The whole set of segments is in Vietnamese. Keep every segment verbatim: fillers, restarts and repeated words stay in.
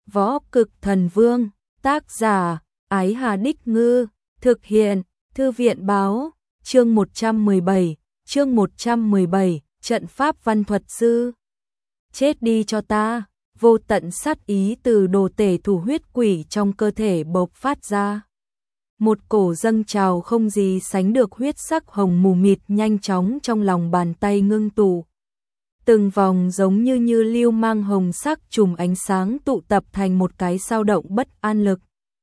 Võ Cực Thần Vương, tác giả, Ái Hà Đích Ngư, thực hiện, Thư viện Báo, chương một trăm mười bảy, chương một trăm mười bảy, trận pháp văn thuật sư. Chết đi cho ta, vô tận sát ý từ đồ tể thủ huyết quỷ trong cơ thể bộc phát ra. Một cổ dâng trào không gì sánh được huyết sắc hồng mù mịt nhanh chóng trong lòng bàn tay ngưng tụ. Từng vòng giống như như lưu mang hồng sắc chùm ánh sáng tụ tập thành một cái sao động bất an lực.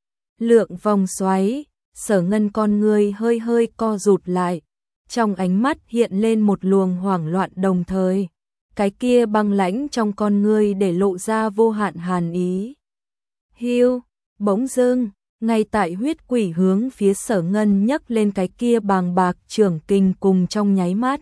Lượng vòng xoáy, Sở Ngân con người hơi hơi co rụt lại, trong ánh mắt hiện lên một luồng hoảng loạn đồng thời. Cái kia băng lãnh trong con ngươi để lộ ra vô hạn hàn ý. Hiu, bỗng dưng, ngay tại huyết quỷ hướng phía Sở Ngân nhấc lên cái kia bàng bạc trưởng kình cùng trong nháy mắt.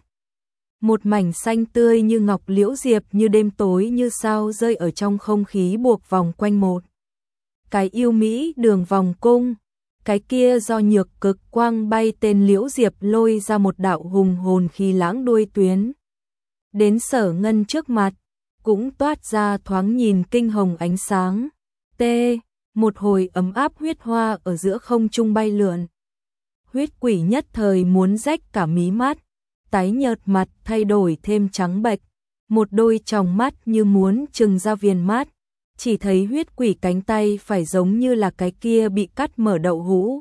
Một mảnh xanh tươi như ngọc liễu diệp như đêm tối như sao rơi ở trong không khí buộc vòng quanh một. Cái yêu mỹ đường vòng cung, cái kia do nhược cực quang bay tên liễu diệp lôi ra một đạo hùng hồn khí lãng đuôi tuyến. Đến Sở Ngân trước mặt, cũng toát ra thoáng nhìn kinh hồng ánh sáng. T, một hồi ấm áp huyết hoa ở giữa không trung bay lượn. Huyết quỷ nhất thời muốn rách cả mí mắt, tái nhợt mặt thay đổi thêm trắng bệch, một đôi tròng mắt như muốn trừng ra viền mắt. Chỉ thấy huyết quỷ cánh tay phải giống như là cái kia bị cắt mở đậu hũ.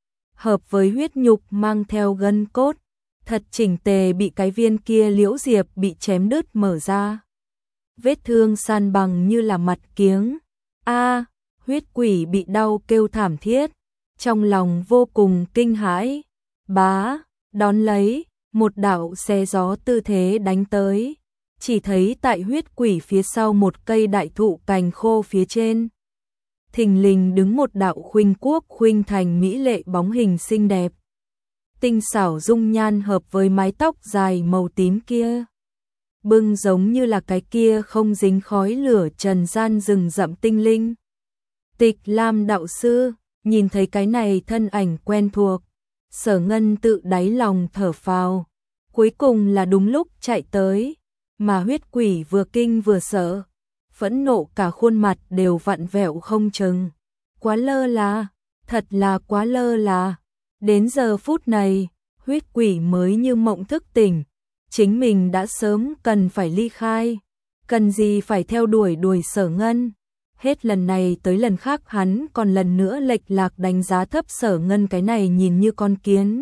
Hợp với huyết nhục mang theo gân cốt, thật chỉnh tề bị cái viên kia liễu diệp bị chém đứt mở ra. Vết thương san bằng như là mặt kiếng. A, huyết quỷ bị đau kêu thảm thiết, trong lòng vô cùng kinh hãi. Bá, đón lấy, một đạo xé gió tư thế đánh tới. Chỉ thấy tại huyết quỷ phía sau một cây đại thụ cành khô phía trên, thình lình đứng một đạo khuynh quốc khuynh thành mỹ lệ bóng hình xinh đẹp. Tinh xảo dung nhan hợp với mái tóc dài màu tím kia, bưng giống như là cái kia không dính khói lửa trần gian rừng rậm tinh linh. Tịch Lam đạo sư, nhìn thấy cái này thân ảnh quen thuộc, Sở Ngân tự đáy lòng thở phào, cuối cùng là đúng lúc chạy tới. Mà huyết quỷ vừa kinh vừa sợ, phẫn nộ cả khuôn mặt đều vặn vẹo không chừng. Quá lơ là, thật là quá lơ là. Đến giờ phút này, huyết quỷ mới như mộng thức tỉnh, chính mình đã sớm cần phải ly khai, cần gì phải theo đuổi đuổi Sở Ngân. Hết lần này tới lần khác hắn còn lần nữa lệch lạc đánh giá thấp Sở Ngân cái này nhìn như con kiến.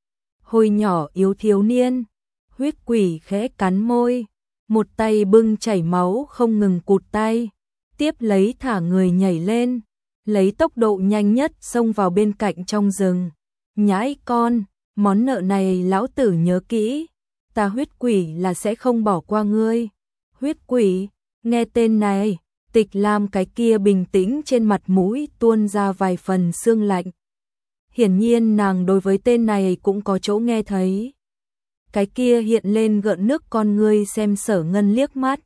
Hồi nhỏ yếu thiếu niên, huyết quỷ khẽ cắn môi. Một tay bưng chảy máu không ngừng cụt tay, tiếp lấy thả người nhảy lên, lấy tốc độ nhanh nhất xông vào bên cạnh trong rừng. Nhãi con, món nợ này lão tử nhớ kỹ, ta huyết quỷ là sẽ không bỏ qua ngươi. Huyết quỷ, nghe tên này, Tịch Lam cái kia bình tĩnh trên mặt mũi tuôn ra vài phần sương lạnh. Hiển nhiên nàng đối với tên này cũng có chỗ nghe thấy. Cái kia hiện lên gợn nước con ngươi xem Sở Ngân liếc mắt.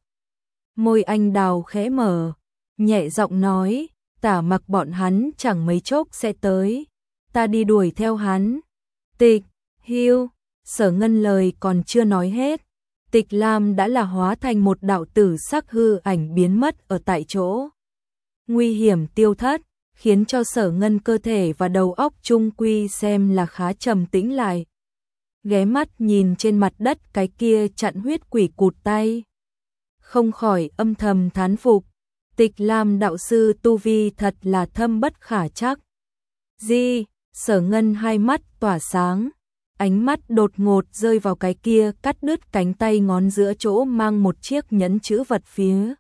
Môi anh đào khẽ mở, nhẹ giọng nói, tả mặc bọn hắn chẳng mấy chốc sẽ tới, ta đi đuổi theo hắn. Tịch, Hiu, Sở Ngân lời còn chưa nói hết, Tịch Lam đã là hóa thành một đạo tử sắc hư ảnh biến mất ở tại chỗ. Nguy hiểm tiêu thất, khiến cho Sở Ngân cơ thể và đầu óc trung quy xem là khá trầm tĩnh lại. Ghé mắt nhìn trên mặt đất cái kia chặn huyết quỷ cụt tay, không khỏi âm thầm thán phục, Tịch Lam đạo sư tu vi thật là thâm bất khả trắc. Di, Sở Ngân hai mắt tỏa sáng, ánh mắt đột ngột rơi vào cái kia cắt đứt cánh tay ngón giữa chỗ mang một chiếc nhẫn chữ vật phía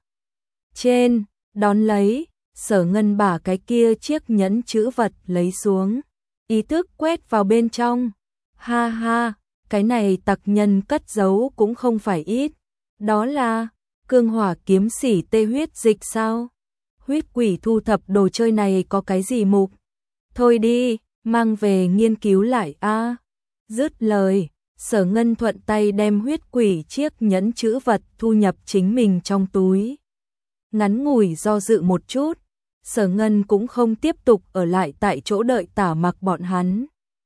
trên, đón lấy, Sở Ngân bả cái kia chiếc nhẫn chữ vật lấy xuống, ý thức quét vào bên trong. Ha ha, cái này tặc nhân cất giấu cũng không phải ít. Đó là cương hỏa kiếm sỉ tê huyết dịch sao? Huyết quỷ thu thập đồ chơi này có cái gì mục? Thôi đi, mang về nghiên cứu lại a. Dứt lời, Sở Ngân thuận tay đem huyết quỷ chiếc nhẫn chữ vật thu nhập chính mình trong túi. Ngắn ngủi do dự một chút, Sở Ngân cũng không tiếp tục ở lại tại chỗ đợi tả mặc bọn hắn,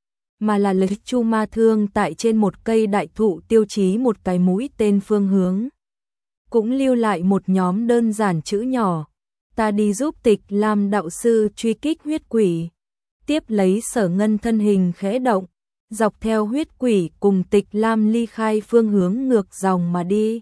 mà là lấy chu ma thương tại trên một cây đại thụ tiêu chí một cái mũi tên phương hướng. Cũng lưu lại một nhóm đơn giản chữ nhỏ, ta đi giúp Tịch Lam đạo sư truy kích huyết quỷ. Tiếp lấy Sở Ngân thân hình khẽ động, dọc theo huyết quỷ cùng Tịch Lam ly khai phương hướng ngược dòng mà đi.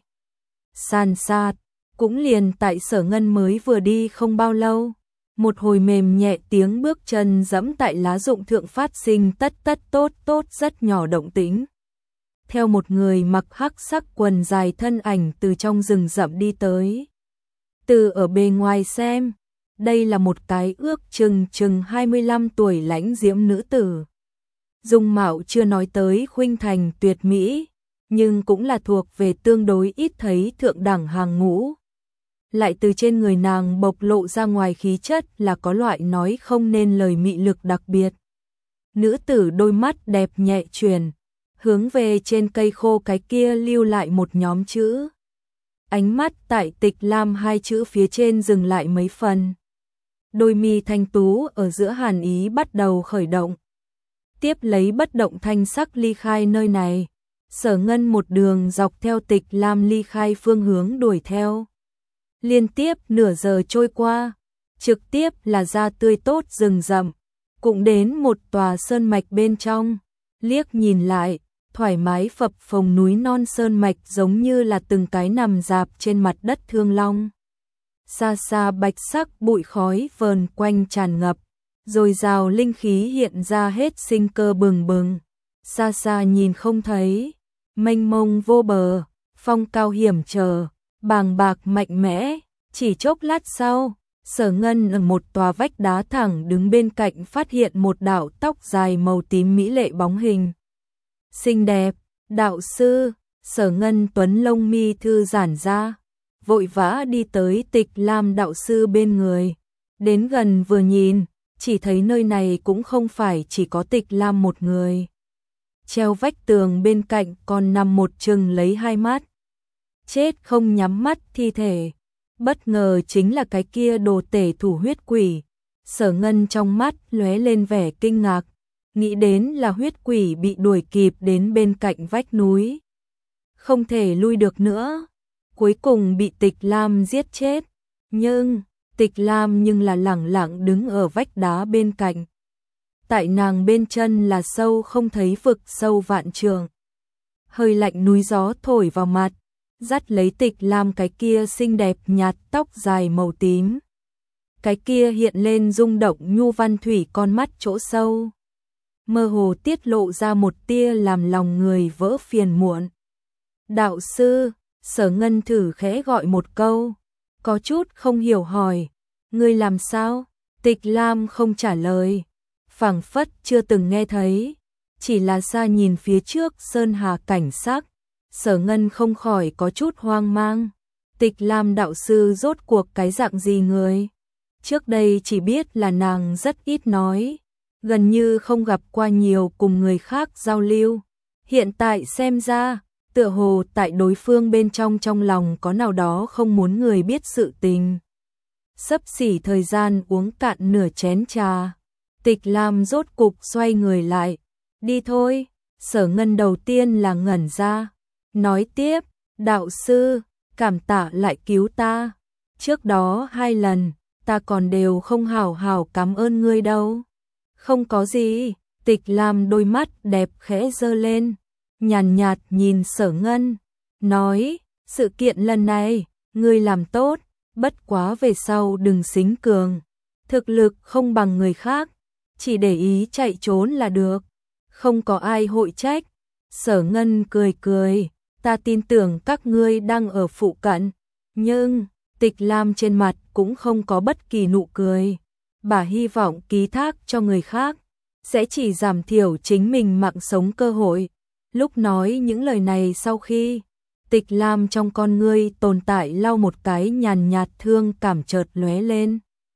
San sát, cũng liền tại Sở Ngân mới vừa đi không bao lâu, một hồi mềm nhẹ tiếng bước chân dẫm tại lá rụng thượng phát sinh tất tất tốt tốt rất nhỏ động tĩnh. Theo một người mặc hắc sắc quần dài thân ảnh từ trong rừng rậm đi tới. Từ ở bề ngoài xem, đây là một cái ước chừng chừng hai mươi lăm tuổi lãnh diễm nữ tử. Dung mạo chưa nói tới khuynh thành tuyệt mỹ, nhưng cũng là thuộc về tương đối ít thấy thượng đẳng hàng ngũ. Lại từ trên người nàng bộc lộ ra ngoài khí chất là có loại nói không nên lời mị lực đặc biệt. Nữ tử đôi mắt đẹp nhẹ chuyển, hướng về trên cây khô cái kia lưu lại một nhóm chữ. Ánh mắt tại Tịch Lam hai chữ phía trên dừng lại mấy phần. Đôi mi thanh tú ở giữa hàn ý bắt đầu khởi động. Tiếp lấy bất động thanh sắc ly khai nơi này. Sở Ngân một đường dọc theo Tịch Lam ly khai phương hướng đuổi theo. Liên tiếp nửa giờ trôi qua, trực tiếp là ra tươi tốt rừng rậm, cũng đến một tòa sơn mạch bên trong, liếc nhìn lại, thoải mái phập phồng núi non sơn mạch giống như là từng cái nằm rạp trên mặt đất thương long. Xa xa bạch sắc bụi khói vờn quanh tràn ngập, rồi rào linh khí hiện ra hết sinh cơ bừng bừng. Xa xa nhìn không thấy, mênh mông vô bờ, phong cao hiểm trở, bàng bạc mạnh mẽ. Chỉ chốc lát sau, Sở Ngân ở một tòa vách đá thẳng đứng bên cạnh phát hiện một đạo tóc dài màu tím mỹ lệ bóng hình. Xinh đẹp, đạo sư. Sở Ngân tuấn lông mi thư giãn ra, vội vã đi tới Tịch Lam đạo sư bên người. Đến gần vừa nhìn, chỉ thấy nơi này cũng không phải chỉ có Tịch Lam một người. Treo vách tường bên cạnh còn nằm một chừng lấy hai mắt, chết không nhắm mắt thi thể. Bất ngờ chính là cái kia đồ tể thủ huyết quỷ. Sở Ngân trong mắt lóe lên vẻ kinh ngạc, nghĩ đến là huyết quỷ bị đuổi kịp đến bên cạnh vách núi, không thể lui được nữa, cuối cùng bị Tịch Lam giết chết. Nhưng Tịch Lam nhưng là lẳng lặng đứng ở vách đá bên cạnh. Tại nàng bên chân là sâu không thấy vực sâu vạn trường. Hơi lạnh núi gió thổi vào mặt, dắt lấy Tịch Lam cái kia xinh đẹp nhạt tóc dài màu tím. Cái kia hiện lên rung động nhu văn thủy con mắt chỗ sâu, mơ hồ tiết lộ ra một tia làm lòng người vỡ phiền muộn. Đạo sư. Sở Ngân thử khẽ gọi một câu, có chút không hiểu hỏi, ngươi làm sao? Tịch Lam không trả lời, phảng phất chưa từng nghe thấy, chỉ là xa nhìn phía trước sơn hà cảnh sắc. Sở Ngân không khỏi có chút hoang mang. Tịch Lam đạo sư rốt cuộc cái dạng gì người? Trước đây chỉ biết là nàng rất ít nói, gần như không gặp qua nhiều cùng người khác giao lưu. Hiện tại xem ra, tựa hồ tại đối phương bên trong trong lòng có nào đó không muốn người biết sự tình. Xấp xỉ thời gian uống cạn nửa chén trà, Tịch Lam rốt cục xoay người lại. Đi thôi. Sở Ngân đầu tiên là ngẩn ra, nói tiếp, đạo sư, cảm tạ lại cứu ta. Trước đó hai lần, ta còn đều không hảo hảo cảm ơn ngươi đâu. Không có gì. Tịch Lam đôi mắt đẹp khẽ giơ lên, nhàn nhạt nhìn Sở Ngân, nói, sự kiện lần này, ngươi làm tốt, bất quá về sau đừng xính cường. Thực lực không bằng người khác, chỉ để ý chạy trốn là được, không có ai hội trách. Sở Ngân cười cười, ta tin tưởng các ngươi đang ở phụ cận. Nhưng, Tịch Lam trên mặt cũng không có bất kỳ nụ cười. Bà hy vọng ký thác cho người khác, sẽ chỉ giảm thiểu chính mình mạng sống cơ hội. Lúc nói những lời này sau khi, Tịch Lam trong con ngươi tồn tại lau một cái nhàn nhạt thương cảm chợt lóe lên.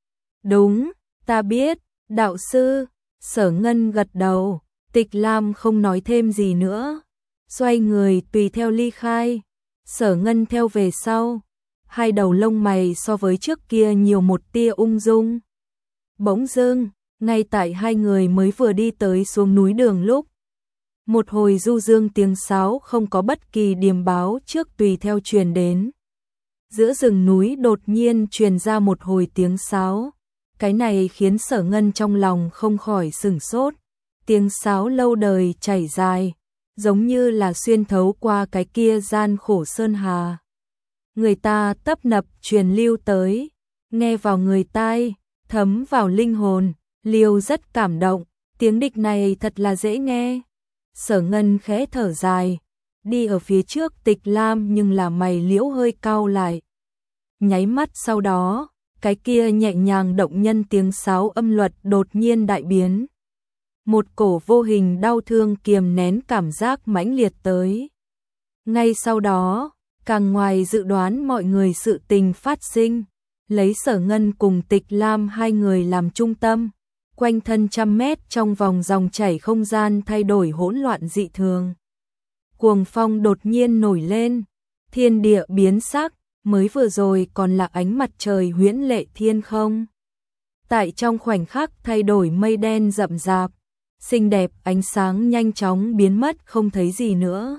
Đúng, ta biết, đạo sư. Sở Ngân gật đầu. Tịch Lam không nói thêm gì nữa, xoay người tùy theo ly khai. Sở Ngân theo về sau, hai đầu lông mày so với trước kia nhiều một tia ung dung. Bỗng dưng, ngay tại hai người mới vừa đi tới xuống núi đường lúc, một hồi du dương tiếng sáo không có bất kỳ điềm báo trước tùy theo truyền đến. giữa rừng núi đột nhiên truyền ra một hồi tiếng sáo. Cái này khiến Sở Ngân trong lòng không khỏi sửng sốt. Tiếng sáo lâu đời chảy dài, giống như là xuyên thấu qua cái kia gian khổ sơn hà. Người ta tấp nập truyền lưu tới, nghe vào người tai, thấm vào linh hồn, Liêu rất cảm động, tiếng địch này thật là dễ nghe. Sở Ngân khẽ thở dài, đi ở phía trước Tịch Lam nhưng là mày liễu hơi cau lại. Nháy mắt sau đó, cái kia nhẹ nhàng động nhân tiếng sáo âm luật đột nhiên đại biến. Một cổ vô hình đau thương kiềm nén cảm giác mãnh liệt tới. Ngay sau đó, càng ngoài dự đoán mọi người sự tình phát sinh, lấy Sở Ngân cùng Tịch Lam hai người làm trung tâm, quanh thân trăm mét trong vòng dòng chảy không gian thay đổi hỗn loạn dị thường. Cuồng phong đột nhiên nổi lên, thiên địa biến sắc, mới vừa rồi còn là ánh mặt trời huyễn lệ thiên không. Tại trong khoảnh khắc thay đổi mây đen rậm rạp, xinh đẹp ánh sáng nhanh chóng biến mất không thấy gì nữa.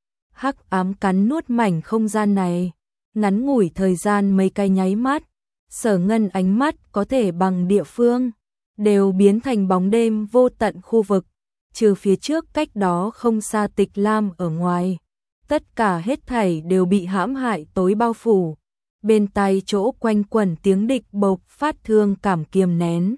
Hắc ám cắn nuốt mảnh không gian này, ngắn ngủi thời gian mấy cái nháy mắt, Sở Ngân ánh mắt có thể bằng địa phương, đều biến thành bóng đêm vô tận khu vực, trừ phía trước cách đó không xa Tịch Lam ở ngoài. Tất cả hết thảy đều bị hãm hại tối bao phủ, bên tai chỗ quanh quẩn tiếng địch bộc phát thương cảm kiềm nén.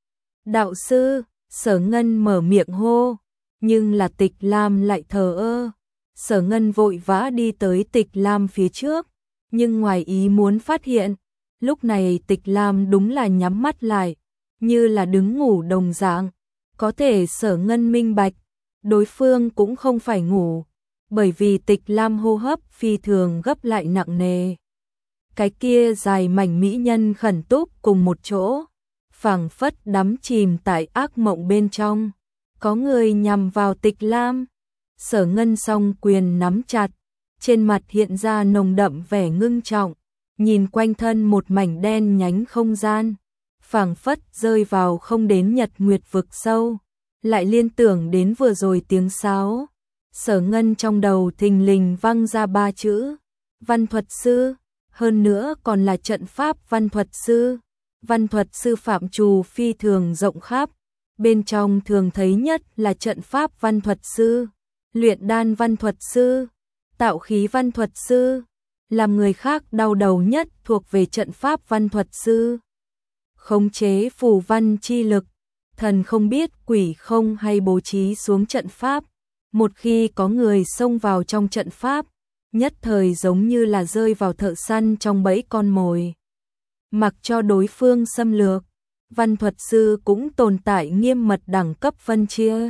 Đạo sư, Sở Ngân mở miệng hô, nhưng là Tịch Lam lại thờ ơ. Sở Ngân vội vã đi tới Tịch Lam phía trước, nhưng ngoài ý muốn phát hiện, lúc này Tịch Lam đúng là nhắm mắt lại, như là đứng ngủ đồng dạng. Có thể Sở Ngân minh bạch, đối phương cũng không phải ngủ, bởi vì Tịch Lam hô hấp phi thường gấp lại nặng nề. Cái kia dài mảnh mỹ nhân khẩn túc cùng một chỗ, phảng phất đắm chìm tại ác mộng bên trong. Có người nhằm vào Tịch Lam. Sở Ngân song quyền nắm chặt, trên mặt hiện ra nồng đậm vẻ ngưng trọng, nhìn quanh thân một mảnh đen nhánh không gian, phảng phất rơi vào không đến nhật nguyệt vực sâu, lại liên tưởng đến vừa rồi tiếng sáo. Sở Ngân trong đầu thình lình vang ra ba chữ, văn thuật sư, hơn nữa còn là trận pháp văn thuật sư. Văn thuật sư phạm trù phi thường rộng khắp, bên trong thường thấy nhất là trận pháp văn thuật sư, luyện đan văn thuật sư, tạo khí văn thuật sư, làm người khác đau đầu nhất thuộc về trận pháp văn thuật sư. Khống chế phù văn chi lực, thần không biết quỷ không hay bố trí xuống trận pháp, một khi có người xông vào trong trận pháp, nhất thời giống như là rơi vào thợ săn trong bẫy con mồi. Mặc cho đối phương xâm lược, văn thuật sư cũng tồn tại nghiêm mật đẳng cấp phân chia.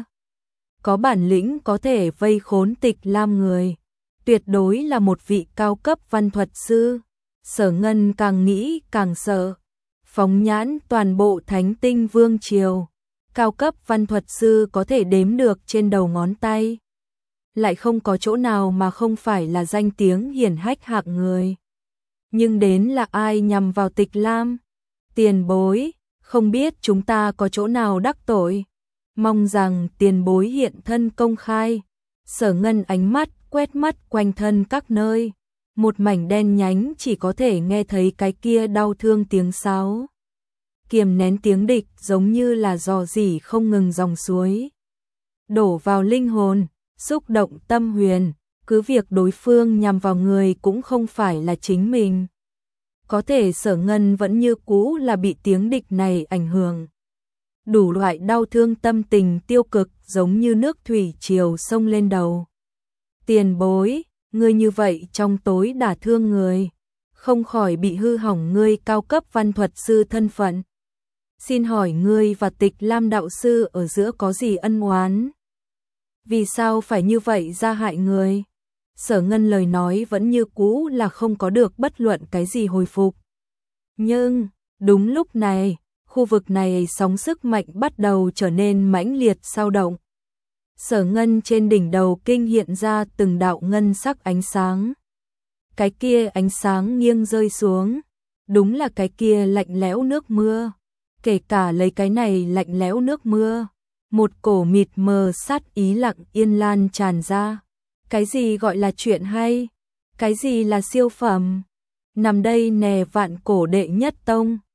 Có bản lĩnh có thể vây khốn Tịch Lam người, tuyệt đối là một vị cao cấp văn thuật sư. Sở Ngân càng nghĩ càng sợ. Phóng nhãn toàn bộ Thánh Tinh Vương Triều, cao cấp văn thuật sư có thể đếm được trên đầu ngón tay. Lại không có chỗ nào mà không phải là danh tiếng hiển hách hạng người. Nhưng đến là ai nhằm vào Tịch Lam? Tiền bối, không biết chúng ta có chỗ nào đắc tội. Mong rằng tiền bối hiện thân công khai. Sở Ngân ánh mắt quét mắt quanh thân các nơi. Một mảnh đen nhánh chỉ có thể nghe thấy cái kia đau thương tiếng sáo. Kiềm nén tiếng địch giống như là rò rỉ không ngừng dòng suối. Đổ vào linh hồn, xúc động tâm huyền. Cứ việc đối phương nhằm vào người cũng không phải là chính mình. Có thể Sở Ngân vẫn như cũ là bị tiếng địch này ảnh hưởng. Đủ loại đau thương tâm tình tiêu cực giống như nước thủy triều sông lên đầu. Tiền bối, ngươi như vậy trong tối đả thương người, không khỏi bị hư hỏng ngươi cao cấp văn thuật sư thân phận. Xin hỏi ngươi và Tịch Lam đạo sư ở giữa có gì ân oán? Vì sao phải như vậy ra hại người? Sở Ngân lời nói vẫn như cũ là không có được bất luận cái gì hồi phục. Nhưng, đúng lúc này, khu vực này sóng sức mạnh bắt đầu trở nên mãnh liệt sao động. Sở Ngân trên đỉnh đầu kinh hiện ra từng đạo ngân sắc ánh sáng. Cái kia ánh sáng nghiêng rơi xuống, đúng là cái kia lạnh lẽo nước mưa. Kể cả lấy cái này lạnh lẽo nước mưa, một cổ mịt mờ sát ý lặng yên lan tràn ra. Cái gì gọi là chuyện hay? Cái gì là siêu phẩm? nằm đây nè vạn cổ đệ nhất tông.